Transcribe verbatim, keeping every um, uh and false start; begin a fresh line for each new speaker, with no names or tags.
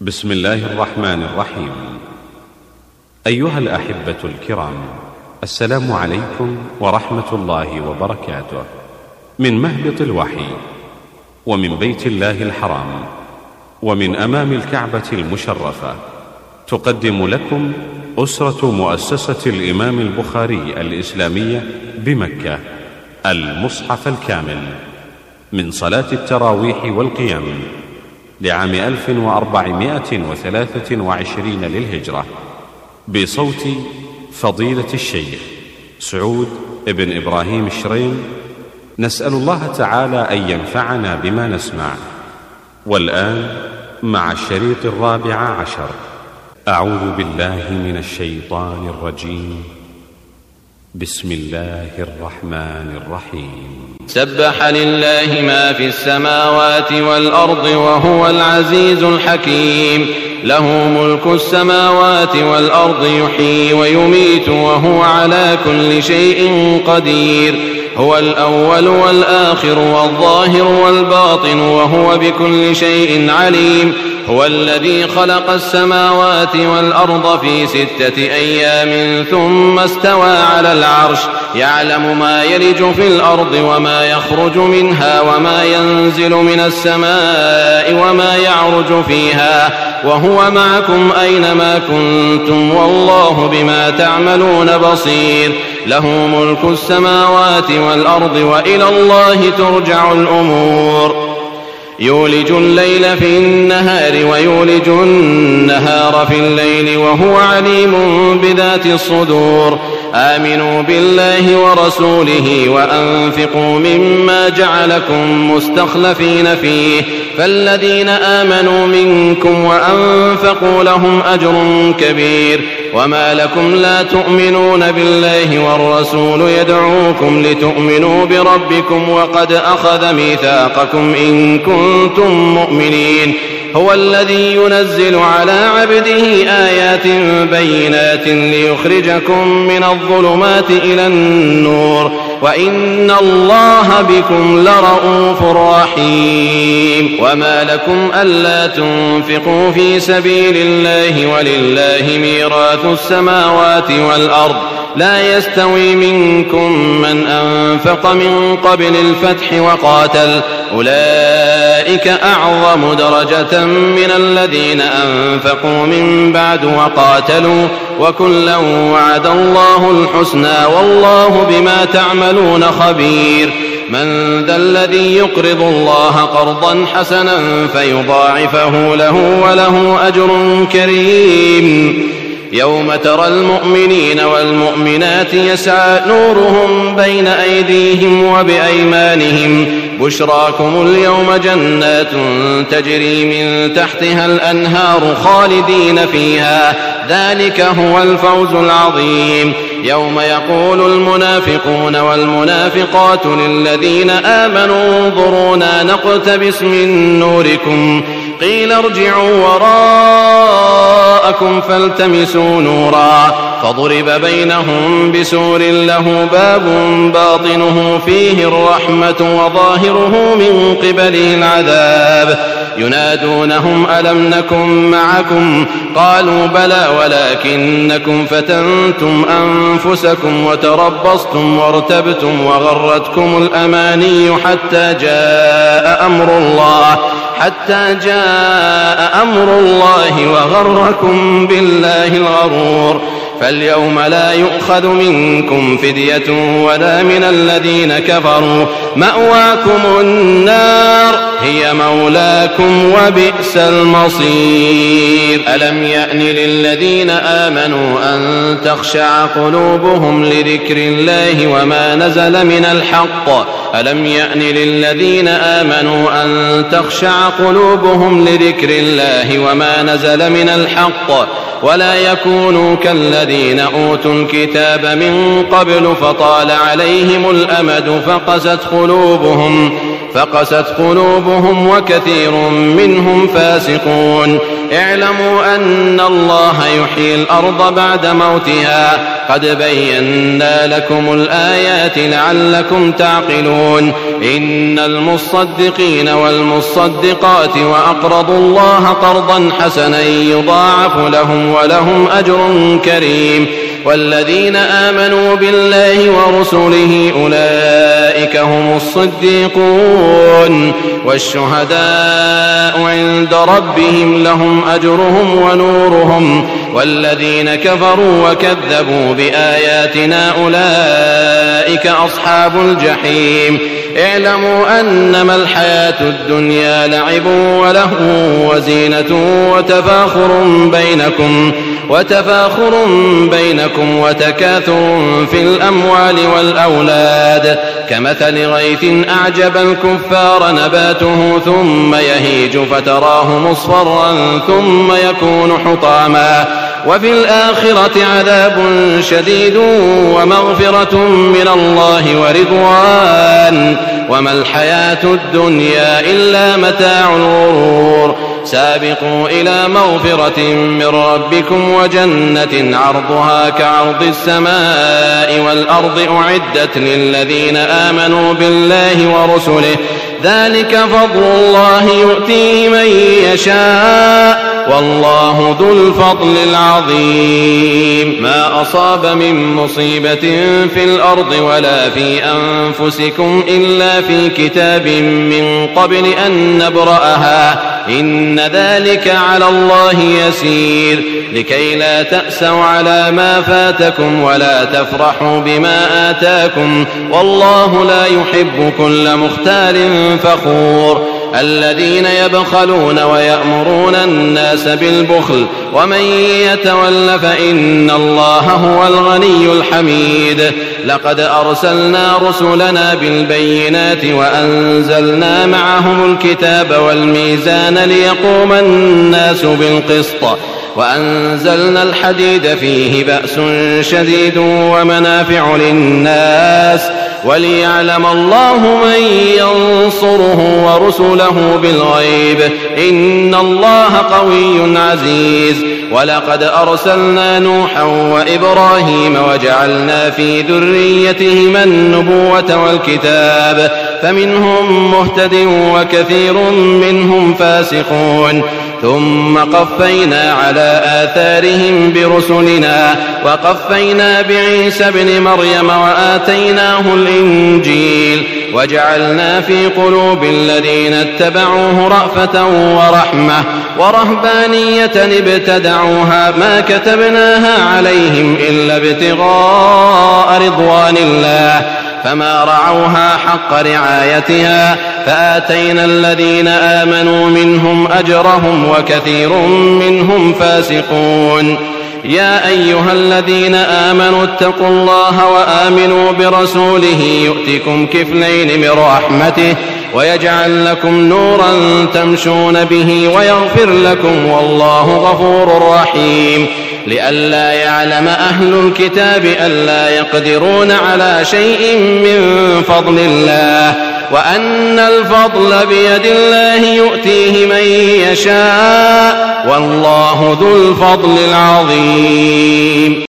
بسم الله الرحمن الرحيم. أيها الأحبة الكرام، السلام عليكم ورحمة الله وبركاته. من مهبط الوحي ومن بيت الله الحرام ومن أمام الكعبة المشرفة، تقدم لكم أسرة مؤسسة الإمام البخاري الإسلامية بمكة المصحف الكامل من صلاة التراويح والقيام لعام ألف وأربعمائة وثلاثة وعشرين للهجرة، بصوت فضيلة الشيخ سعود بن إبراهيم الشريم. نسأل الله تعالى أن ينفعنا بما نسمع. والآن مع الشريط الرابع عشر. أعوذ بالله من الشيطان الرجيم. بسم الله الرحمن الرحيم.
سبح لله ما في السماوات والأرض وهو العزيز الحكيم. له ملك السماوات والأرض، يحيي ويميت وهو على كل شيء قدير. هو الأول والآخر والظاهر والباطن وهو بكل شيء عليم. هو الذي خلق السماوات والأرض في ستة أيام ثم استوى على العرش، يعلم ما يلج في الأرض وما يخرج منها وما ينزل من السماء وما يعرج فيها، وهو معكم أينما كنتم والله بما تعملون بصير. له ملك السماوات والأرض وإلى الله ترجع الأمور. يولج الليل في النهار ويولج النهار في الليل وهو عليم بذات الصدور. آمنوا بالله ورسوله وأنفقوا مما جعلكم مستخلفين فيه، فالذين آمنوا منكم وأنفقوا لهم أجر كبير. وما لكم لا تؤمنون بالله والرسول يدعوكم لتؤمنوا بربكم وقد أخذ ميثاقكم إن كنتم مؤمنين. هو الذي ينزل على عبده آيات بينات ليخرجكم من الظلمات إلى النور، وإن الله بكم لرءوف رحيم. وما لكم ألا تنفقوا في سبيل الله ولله ميراث السماوات والأرض، لا يستوي منكم من أنفق من قبل الفتح وقاتل، أولئك أعظم درجة من الذين أنفقوا من بعد وقاتلوا، وكلا وعد الله الحسنى والله بما تعملون خبير. من ذا الذي يقرض الله قرضا حسنا فيضاعفه له وله أجر كريم. يوم ترى المؤمنين والمؤمنات يسعى نورهم بين أيديهم وبأيمانهم، بشراكم اليوم جنات تجري من تحتها الأنهار خالدين فيها، ذلك هو الفوز العظيم. يوم يقول المنافقون والمنافقات للذين آمنوا انظرونا نقتبس من نوركم، قيل ارجعوا وراءكم فالتمسوا نورا، فضرب بينهم بسور له باب باطنه فيه الرحمة وظاهره من قبله العذاب. ينادونهم ألم نكن معكم؟ قالوا بلى ولكنكم فتنتم أنفسكم وتربصتم وارتبتم وغرتكم الأماني حتى جاء أمر الله حتى جاء أمر الله وغركم بالله الغرور. فاليوم لا يؤخذ منكم فدية ولا من الذين كفروا، مأواكم النار هي مولاكم وبئس المصير. ألم يأن للذين آمنوا أن تخشع قلوبهم لذكر الله وما نزل من الحق ألم يأن للذين آمنوا أن تخشع قلوبهم لذكر الله وما نزل من الحق ولا يكونوا كالذين أوتوا الكتاب من قبل فطال عليهم الأمد فقست قلوبهم فقست قلوبهم وكثير منهم فاسقون. اعلموا أن الله يحيي الأرض بعد موتها قد بينا لكم الآيات لعلكم تعقلون إن المصدقين والمصدقات وأقرضوا الله قرضا حسنا يضاعف لهم ولهم أجر كريم والذين آمنوا بالله ورسله أولئك هم الصديقون والشهداء عند ربهم لهم أجرهم ونورهم والذين كفروا وكذبوا بآياتنا أولئك أصحاب الجحيم اعلموا أنما الحياة الدنيا لعب ولهو وزينة وتفاخر بينكم وتفاخر بينكم وتكاثر في الأموال والأولاد كمثل غيث أعجب الكفار نباته ثم يهيج فتراه مصفرا ثم يكون حطاما وفي الآخرة عذاب شديد ومغفرة من الله ورضوان وما الحياة الدنيا إلا متاع الغرور سابقوا إلى مغفرة من ربكم وجنة عرضها كعرض السماء والأرض أعدت للذين آمنوا بالله ورسله ذلك فضل الله يؤتيه من يشاء والله ذو الفضل العظيم ما أصاب من مصيبة في الأرض ولا في أنفسكم إلا في كتاب من قبل أن نبرأها إن ذلك على الله يسير لكي لا تأسوا على ما فاتكم ولا تفرحوا بما آتاكم والله لا يحب كل مختال فخور الذين يبخلون ويأمرون الناس بالبخل ومن يتول فإن الله هو الغني الحميد لقد أرسلنا رسلنا بالبينات وأنزلنا معهم الكتاب والميزان ليقوم الناس بالقسط وأنزلنا الحديد فيه بأس شديد ومنافع للناس وليعلم الله من ينصره ورسله بالغيب إن الله قوي عزيز ولقد أرسلنا نوحا وإبراهيم وجعلنا في ذريتهما النبوة والكتاب فمنهم مهتد وكثير منهم فاسقون ثم قفينا على آثارهم برسلنا وقفينا بعيسى ابن مريم وآتيناه الإنجيل وجعلنا في قلوب الذين اتبعوه رأفة ورحمة ورهبانية ابتدعوها ما كتبناها عليهم إلا ابتغاء رضوان الله فما رعوها حق رعايتها فآتينا الذين آمنوا منهم أجرهم وكثير منهم فاسقون يا أيها الذين آمنوا اتقوا الله وآمنوا برسوله يؤتكم كفلين من رحمته ويجعل لكم نورا تمشون به ويغفر لكم والله غفور رحيم لئلا يعلم أهل الكتاب ألا يقدرون على شيء من فضل الله وأن الفضل بيد الله يؤتيه من يشاء والله ذو الفضل العظيم.